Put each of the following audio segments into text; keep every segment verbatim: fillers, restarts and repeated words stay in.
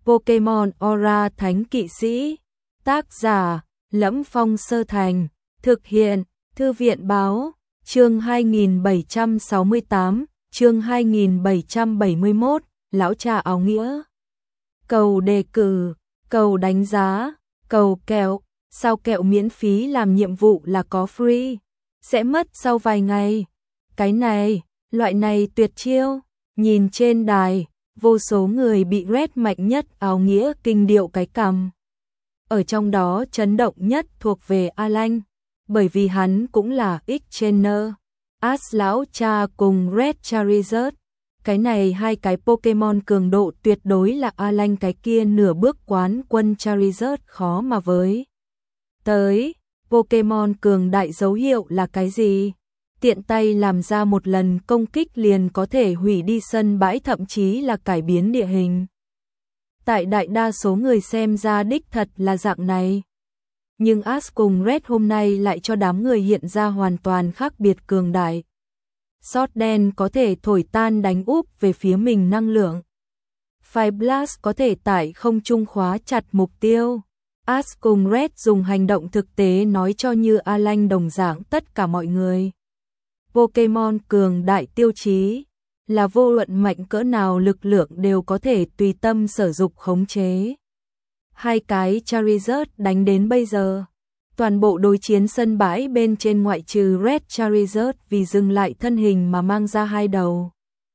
Pokemon Aura Thánh Kỵ Sĩ. Tác giả: Lẫm Phong Sơ Thành. Thực hiện: Thư viện báo. Chương hai nghìn bảy trăm sáu mươi tám, chương hai nghìn bảy trăm bảy mươi mốt, lão cha áo nghĩa. Cầu đề cử, cầu đánh giá, cầu kẹo, sao kẹo miễn phí làm nhiệm vụ là có free, sẽ mất sau vài ngày. Cái này, loại này tuyệt chiêu, nhìn trên đài, vô số người bị red mạnh nhất áo nghĩa kinh điệu cái cằm. Ở trong đó chấn động nhất thuộc về Alan, bởi vì hắn cũng là X-Trainer, Ash lão cha cùng Red Charizard. Cái này hai cái Pokemon cường độ tuyệt đối là Alan cái kia nửa bước quán quân Charizard khó mà với. Tới, Pokemon cường đại dấu hiệu là cái gì? Tiện tay làm ra một lần công kích liền có thể hủy đi sân bãi, thậm chí là cải biến địa hình. Tại đại đa số người xem ra đích thật là dạng này. Nhưng Ash cùng Red hôm nay lại cho đám người hiện ra hoàn toàn khác biệt cường đại. Sót đen có thể thổi tan đánh úp về phía mình năng lượng. Fire Blast có thể tại không trung khóa chặt mục tiêu. Ash cùng Red dùng hành động thực tế nói cho như Alan đồng dạng tất cả mọi người. Pokemon cường đại tiêu chí là vô luận mạnh cỡ nào lực lượng đều có thể tùy tâm sở dục khống chế. Hai cái Charizard đánh đến bây giờ, toàn bộ đối chiến sân bãi bên trên ngoại trừ Red Charizard vì dừng lại thân hình mà mang ra hai đầu.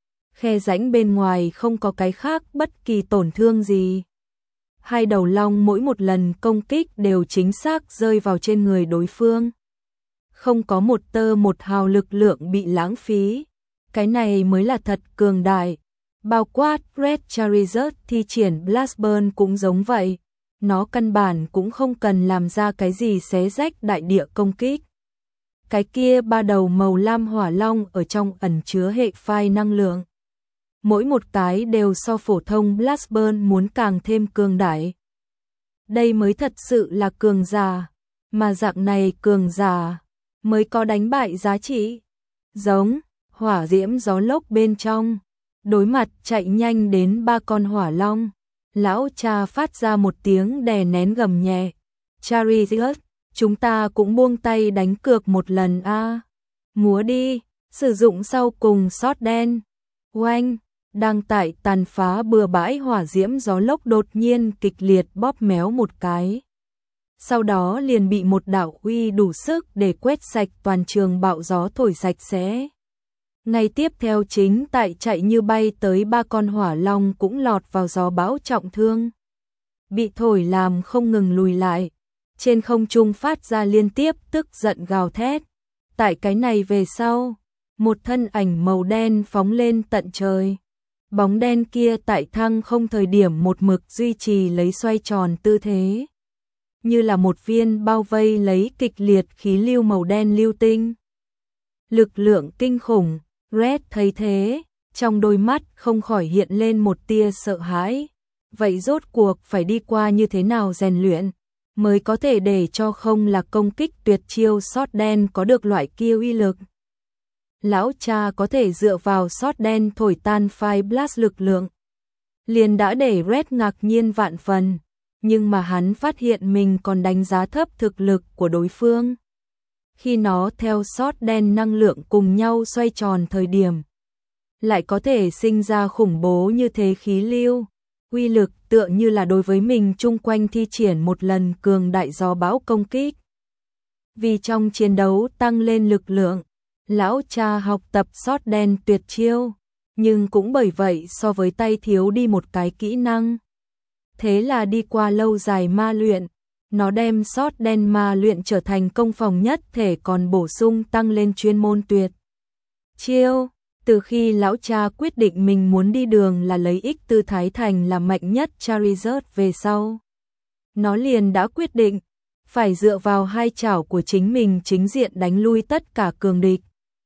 Khe rãnh bên ngoài không có cái khác bất kỳ tổn thương gì. Hai đầu long mỗi một lần công kích đều chính xác rơi vào trên người đối phương. Không có một tơ một hào lực lượng bị lãng phí. Cái này mới là thật cường đại. Bao quát Red Charizard thi triển Blast Burn cũng giống vậy. Nó căn bản cũng không cần làm ra cái gì xé rách đại địa công kích. Cái kia ba đầu màu lam hỏa long ở trong ẩn chứa hệ phai năng lượng. Mỗi một cái đều so phổ thông Blast Burn muốn càng thêm cường đại. Đây mới thật sự là cường giả, mà dạng này cường giả mới có đánh bại giá trị. Giống hỏa diễm gió lốc bên trong, đối mặt chạy nhanh đến ba con hỏa long, lão cha phát ra một tiếng đè nén gầm nhẹ. Charizard, chúng ta cũng buông tay đánh cược một lần a. À. Múa đi, sử dụng sau cùng sót đen. Oanh, đang tại tàn phá bừa bãi hỏa diễm gió lốc đột nhiên kịch liệt bóp méo một cái. Sau đó liền bị một đạo uy đủ sức để quét sạch toàn trường bạo gió thổi sạch sẽ. Ngay tiếp theo chính tại chạy như bay tới ba con hỏa long cũng lọt vào gió bão trọng thương. Bị thổi làm không ngừng lùi lại. Trên không trung phát ra liên tiếp tức giận gào thét. Tại cái này về sau, một thân ảnh màu đen phóng lên tận trời. Bóng đen kia tại thăng không thời điểm một mực duy trì lấy xoay tròn tư thế. Như là một viên bao vây lấy kịch liệt khí lưu màu đen lưu tinh. Lực lượng kinh khủng, Red thấy thế, trong đôi mắt không khỏi hiện lên một tia sợ hãi. Vậy rốt cuộc phải đi qua như thế nào rèn luyện, mới có thể để cho không là công kích tuyệt chiêu sót đen có được loại kia uy lực. Lão cha có thể dựa vào sót đen thổi tan Fire Blast lực lượng. Liền đã để Red ngạc nhiên vạn phần. Nhưng mà hắn phát hiện mình còn đánh giá thấp thực lực của đối phương. Khi nó theo sót đen năng lượng cùng nhau xoay tròn thời điểm, lại có thể sinh ra khủng bố như thế khí lưu. Uy lực tựa như là đối với mình chung quanh thi triển một lần cường đại gió bão công kích. Vì trong chiến đấu tăng lên lực lượng, lão cha học tập sót đen tuyệt chiêu, nhưng cũng bởi vậy so với tay thiếu đi một cái kỹ năng. Thế là đi qua lâu dài ma luyện, nó đem sót đen ma luyện trở thành công phòng nhất thể, còn bổ sung tăng lên chuyên môn tuyệt chiêu. Từ khi lão cha quyết định mình muốn đi đường là lấy ích tư thái thành là mạnh nhất Charizard về sau, nó liền đã quyết định phải dựa vào hai chảo của chính mình chính diện đánh lui tất cả cường địch.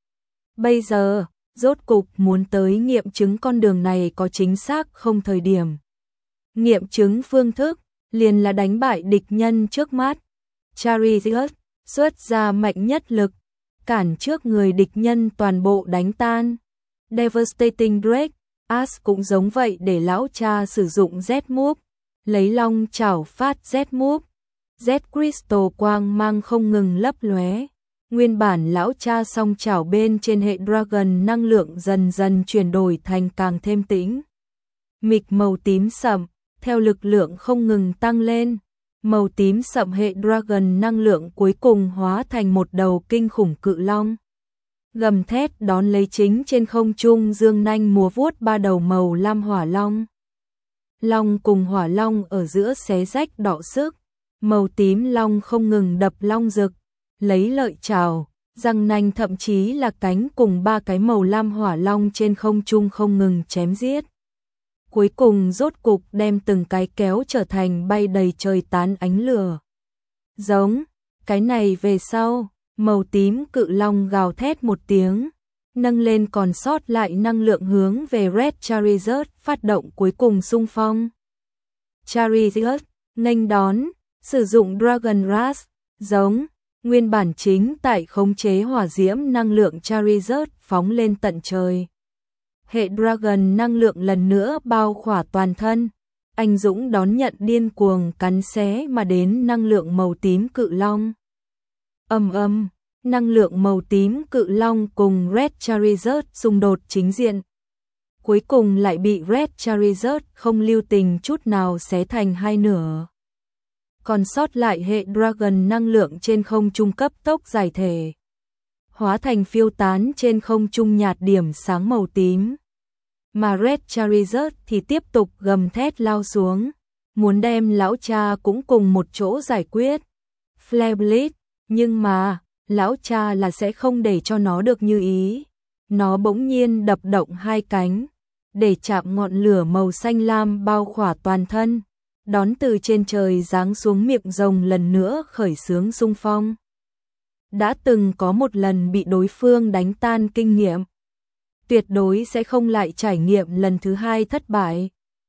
Bây giờ, rốt cục muốn tới nghiệm chứng con đường này có chính xác không thời điểm. Nghiệm chứng phương thức, liền là đánh bại địch nhân trước mắt. Charizard xuất ra mạnh nhất lực, cản trước người địch nhân toàn bộ đánh tan. Devastating Break, Ash cũng giống vậy để lão cha sử dụng Z-Move, lấy long chảo phát Z move, Z crystal quang mang không ngừng lấp lóe. Nguyên bản lão cha song chảo bên trên hệ Dragon năng lượng dần dần chuyển đổi thành càng thêm tĩnh mịch màu tím sậm, theo lực lượng không ngừng tăng lên. Màu tím sậm hệ Dragon năng lượng cuối cùng hóa thành một đầu kinh khủng cự long. Gầm thét đón lấy chính trên không trung dương nanh múa vuốt ba đầu màu lam hỏa long. Long cùng hỏa long ở giữa xé rách đọ sức, màu tím long không ngừng đập long rực, lấy lợi chảo, răng nanh thậm chí là cánh cùng ba cái màu lam hỏa long trên không trung không ngừng chém giết. Cuối cùng rốt cục đem từng cái kéo trở thành bay đầy trời tán ánh lửa. Giống, cái này về sau, màu tím cự long gào thét một tiếng, nâng lên còn sót lại năng lượng hướng về Red Charizard phát động cuối cùng xung phong. Charizard, nghênh đón, sử dụng Dragon Rush, giống, nguyên bản chính tại khống chế hỏa diễm năng lượng Charizard phóng lên tận trời. Hệ Dragon năng lượng lần nữa bao khỏa toàn thân, anh dũng đón nhận điên cuồng cắn xé mà đến năng lượng màu tím cự long. Ầm ầm, năng lượng màu tím cự long cùng Red Charizard xung đột chính diện. Cuối cùng lại bị Red Charizard không lưu tình chút nào xé thành hai nửa. Còn sót lại hệ Dragon năng lượng trên không trung cấp tốc giải thể, hóa thành phiêu tán trên không trung nhạt điểm sáng màu tím. Mà Red Charizard thì tiếp tục gầm thét lao xuống, muốn đem lão cha cũng cùng một chỗ giải quyết. Flare Blitz, nhưng mà, lão cha là sẽ không để cho nó được như ý. Nó bỗng nhiên đập động hai cánh, để chạm ngọn lửa màu xanh lam bao khỏa toàn thân, đón từ trên trời giáng xuống miệng rồng lần nữa khởi xướng xung phong. Đã từng có một lần bị đối phương đánh tan kinh nghiệm, tuyệt đối sẽ không lại trải nghiệm lần thứ hai thất bại.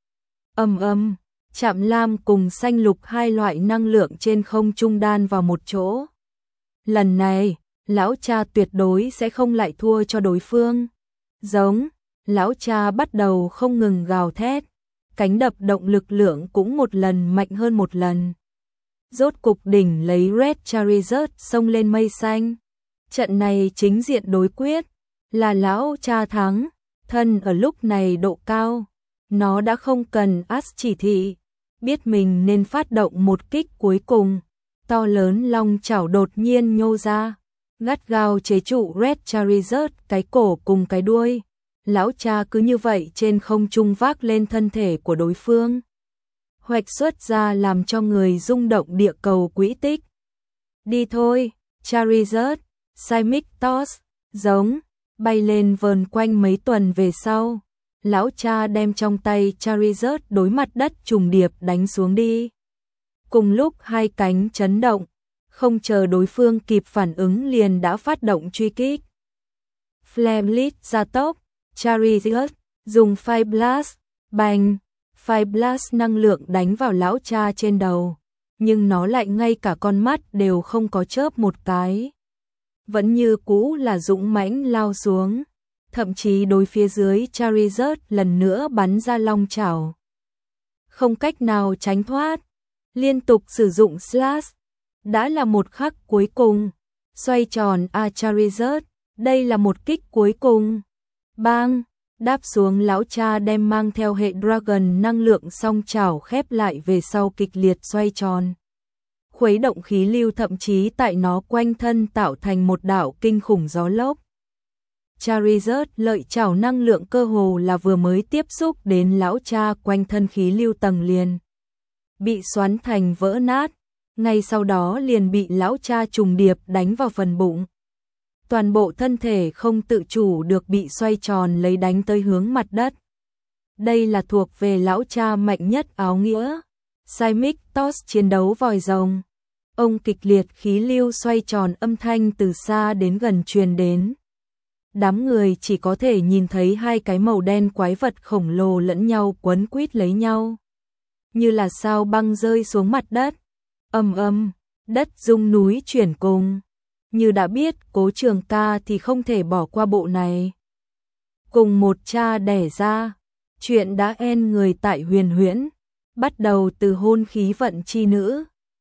Ầm ầm, chạm lam cùng xanh lục hai loại năng lượng trên không trung đan vào một chỗ. Lần này, lão cha tuyệt đối sẽ không lại thua cho đối phương. Giống, lão cha bắt đầu không ngừng gào thét, cánh đập động lực lượng cũng một lần mạnh hơn một lần. Rốt cục đỉnh lấy Red Charizard xông lên mây xanh. Trận này chính diện đối quyết, là lão cha thắng, thân ở lúc này độ cao, nó đã không cần As chỉ thị, biết mình nên phát động một kích cuối cùng. To lớn long chảo đột nhiên nhô ra, gắt gao chế trụ Red Charizard cái cổ cùng cái đuôi. Lão cha cứ như vậy trên không trung vác lên thân thể của đối phương, hoạch xuất ra làm cho người rung động địa cầu quỹ tích. Đi thôi, Charizard, Seismic Toss, giống, bay lên vờn quanh mấy tuần về sau. Lão cha đem trong tay Charizard đối mặt đất trùng điệp đánh xuống đi. Cùng lúc hai cánh chấn động, không chờ đối phương kịp phản ứng liền đã phát động truy kích. Flare Blitz gia tốc, Charizard dùng Fire Blast, bành, Fire Blast năng lượng đánh vào lão cha trên đầu, nhưng nó lại ngay cả con mắt đều không có chớp một cái. Vẫn như cũ là dũng mãnh lao xuống, thậm chí đối phía dưới Charizard lần nữa bắn ra long chảo. Không cách nào tránh thoát, liên tục sử dụng Slash, đã là một khắc cuối cùng, xoay tròn a Charizard, đây là một kích cuối cùng. Bang, đáp xuống lão cha đem mang theo hệ Dragon năng lượng song chảo khép lại về sau kịch liệt xoay tròn. Khuấy động khí lưu thậm chí tại nó quanh thân tạo thành một đạo kinh khủng gió lốc. Charizard lợi chảo năng lượng cơ hồ là vừa mới tiếp xúc đến lão cha quanh thân khí lưu tầng liền bị xoắn thành vỡ nát, ngay sau đó liền bị lão cha trùng điệp đánh vào phần bụng. Toàn bộ thân thể không tự chủ được bị xoay tròn lấy đánh tới hướng mặt đất. Đây là thuộc về lão cha mạnh nhất áo nghĩa. Seismic Toss chiến đấu vòi rồng. Ông kịch liệt khí lưu xoay tròn âm thanh từ xa đến gần truyền đến. Đám người chỉ có thể nhìn thấy hai cái màu đen quái vật khổng lồ lẫn nhau quấn quýt lấy nhau, như là sao băng rơi xuống mặt đất. Ầm ầm, đất rung núi chuyển cùng. Như đã biết Cố Trường Ca thì không thể bỏ qua bộ này. Cùng một cha đẻ ra, chuyện đã en người tại Huyền Huyễn. bắt đầu từ hôn khí vận chi nữ.